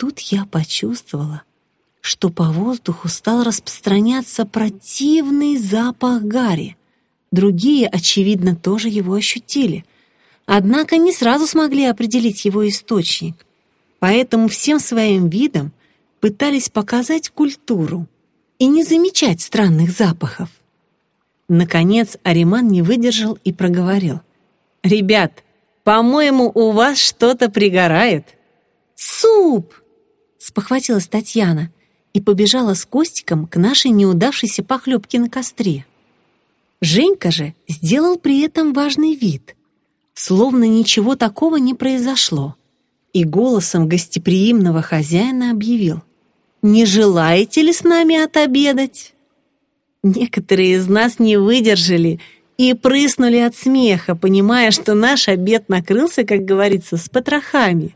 тут я почувствовала, что по воздуху стал распространяться противный запах гари. Другие, очевидно, тоже его ощутили, однако не сразу смогли определить его источник, поэтому всем своим видом пытались показать культуру и не замечать странных запахов. Наконец Ариман не выдержал и проговорил: «Ребят, по-моему, у вас что-то пригорает». «Суп!» — спохватилась Татьяна и побежала с Костиком к нашей неудавшейся похлебке на костре. Женька же сделал при этом важный вид, словно ничего такого не произошло, и голосом гостеприимного хозяина объявил: «Не желаете ли с нами отобедать?» Некоторые из нас не выдержали и прыснули от смеха, понимая, что наш обед накрылся, как говорится, с потрохами.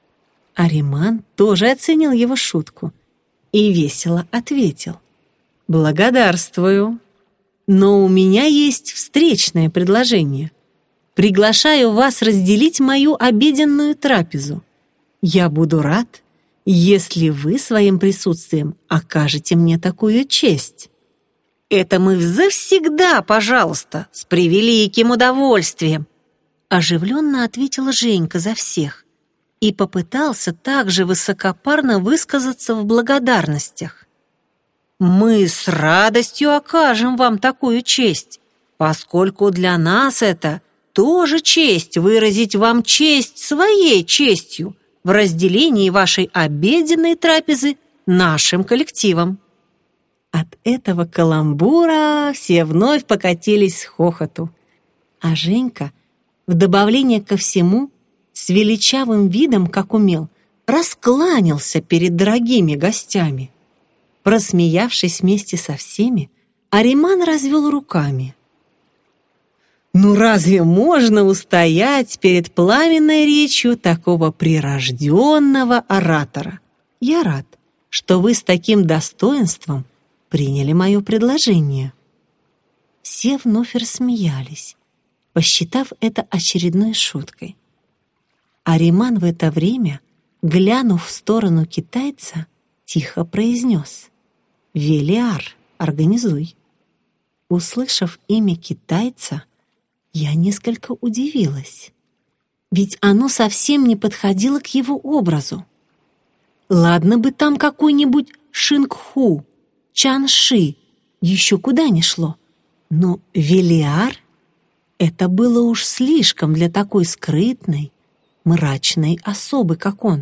Ариман тоже оценил его шутку и весело ответил: «Благодарствую, но у меня есть встречное предложение. Приглашаю вас разделить мою обеденную трапезу. Я буду рад, если вы своим присутствием окажете мне такую честь». «Это мы завсегда, пожалуйста, с превеликим удовольствием», оживленно ответила Женька за всех и попытался также высокопарно высказаться в благодарностях. «Мы с радостью окажем вам такую честь, поскольку для нас это тоже честь выразить вам честь своей честью в разделении вашей обеденной трапезы нашим коллективом». От этого каламбура все вновь покатились с хохоту, а Женька, в добавление ко всему, с величавым видом, как умел, раскланялся перед дорогими гостями. Просмеявшись вместе со всеми, Ариман развел руками. «Ну разве можно устоять перед пламенной речью такого прирожденного оратора? Я рад, что вы с таким достоинством приняли мое предложение». Все вновь рассмеялись, посчитав это очередной шуткой. Ариман в это время, глянув в сторону китайца, тихо произнес: «Велиар, организуй». Услышав имя китайца, я несколько удивилась, ведь оно совсем не подходило к его образу. Ладно бы там какой-нибудь Шингху, Чанши, еще куда ни шло, но Велиар — это было уж слишком для такой скрытной, мрачной особы, как он.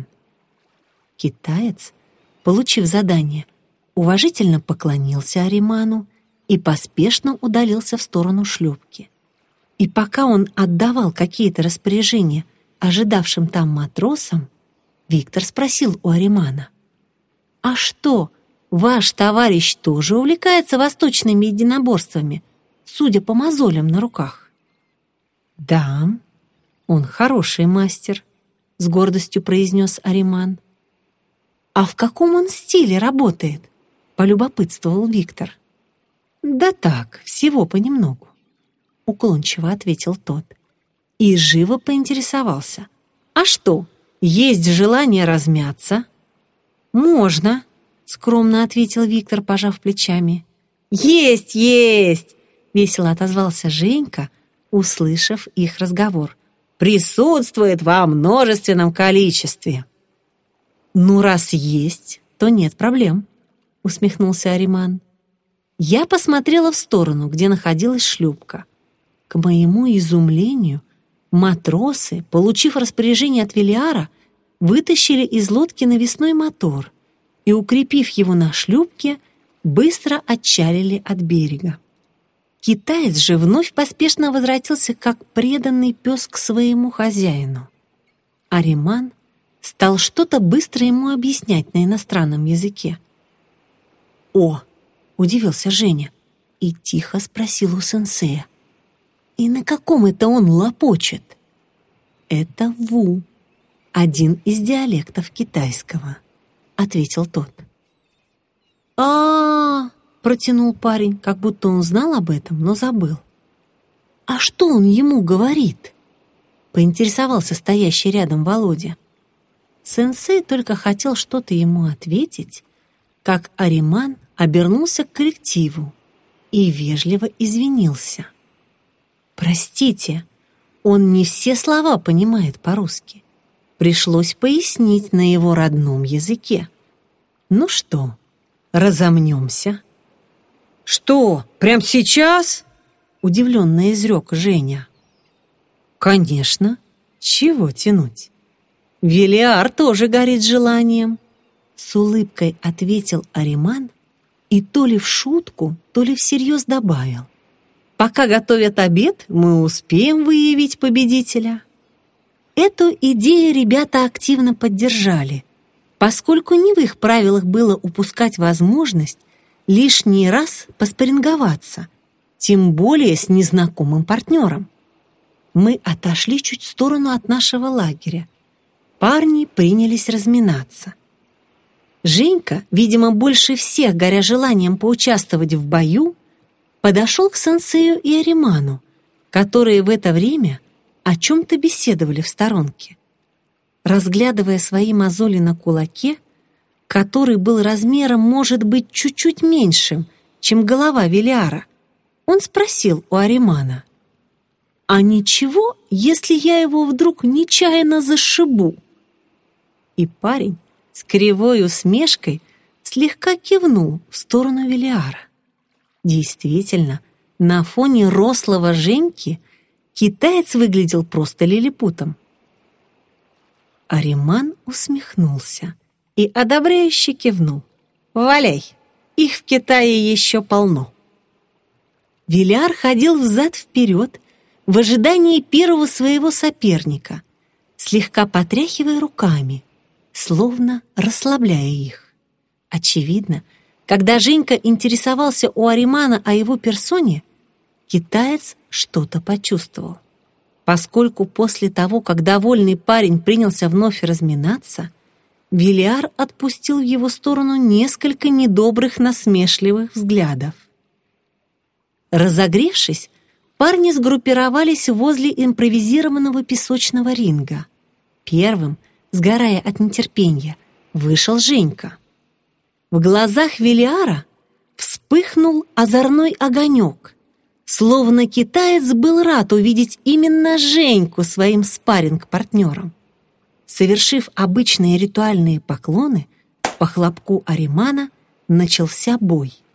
Китаец, получив задание, уважительно поклонился Ариману и поспешно удалился в сторону шлюпки. И пока он отдавал какие-то распоряжения ожидавшим там матросам, Виктор спросил у Аримана: «А что, ваш товарищ тоже увлекается восточными единоборствами, судя по мозолям на руках?» «Да, он хороший мастер», — с гордостью произнес Ариман. «А в каком он стиле работает?» — полюбопытствовал Виктор. «Да так, всего понемногу», — уклончиво ответил тот. И живо поинтересовался: «А что, есть желание размяться?» «Можно», — скромно ответил Виктор, пожав плечами. «Есть, есть!» — весело отозвался Женька, услышав их разговор. «Присутствует во множественном количестве». «Ну, раз есть, то нет проблем», — усмехнулся Ариман. Я посмотрела в сторону, где находилась шлюпка. К моему изумлению, матросы, получив распоряжение от Велиара, вытащили из лодки навесной мотор и, укрепив его на шлюпке, быстро отчалили от берега. Китаец же вновь поспешно возвратился, как преданный пес к своему хозяину. Ариман стал что-то быстро ему объяснять на иностранном языке. «О!» — удивился Женя и тихо спросил у сенсея: «И на каком это он лопочет?» «Это ву, один из диалектов китайского», — ответил тот. «А-а-а!» — протянул парень, как будто он знал об этом, но забыл. «А что он ему говорит?» — поинтересовался стоящий рядом Володя. Сенсей только хотел что-то ему ответить, как Ариман обернулся к коллективу и вежливо извинился. «Простите, он не все слова понимает по-русски. Пришлось пояснить на его родном языке. Ну что, разомнемся?» «Что, прямо сейчас?» — удивленно изрек Женя. «Конечно, чего тянуть? Велиар тоже горит желанием», — с улыбкой ответил Ариман и то ли в шутку, то ли всерьез добавил. «Пока готовят обед, мы успеем выявить победителя». Эту идею ребята активно поддержали, поскольку не в их правилах было упускать возможность лишний раз поспарринговаться, тем более с незнакомым партнером. Мы отошли чуть в сторону от нашего лагеря. Парни принялись разминаться. Женька, видимо, больше всех горя желанием поучаствовать в бою, подошел к сенсею и Ариману, которые в это время о чем-то беседовали в сторонке. Разглядывая свои мозоли на кулаке, который был размером, может быть, чуть-чуть меньшим, чем голова Велиара, он спросил у Аримана: «А ничего, если я его вдруг нечаянно зашибу?» И парень с кривой усмешкой слегка кивнул в сторону Велиара. Действительно, на фоне рослого Женьки китаец выглядел просто лилипутом. Ариман усмехнулся и одобряюще кивнул. «Валяй, их в Китае еще полно». Велиар ходил взад-вперед в ожидании первого своего соперника, слегка потряхивая руками, словно расслабляя их. Очевидно, когда Женька интересовался у Аримана о его персоне, китаец что-то почувствовал. Поскольку после того, как довольный парень принялся вновь разминаться, Велиар отпустил в его сторону несколько недобрых насмешливых взглядов. Разогревшись, парни сгруппировались возле импровизированного песочного ринга. Первым, сгорая от нетерпения, вышел Женька. В глазах Велиара вспыхнул озорной огонек, словно китаец был рад увидеть именно Женьку своим спарринг-партнером. Совершив обычные ритуальные поклоны, по хлопку Аримана начался бой.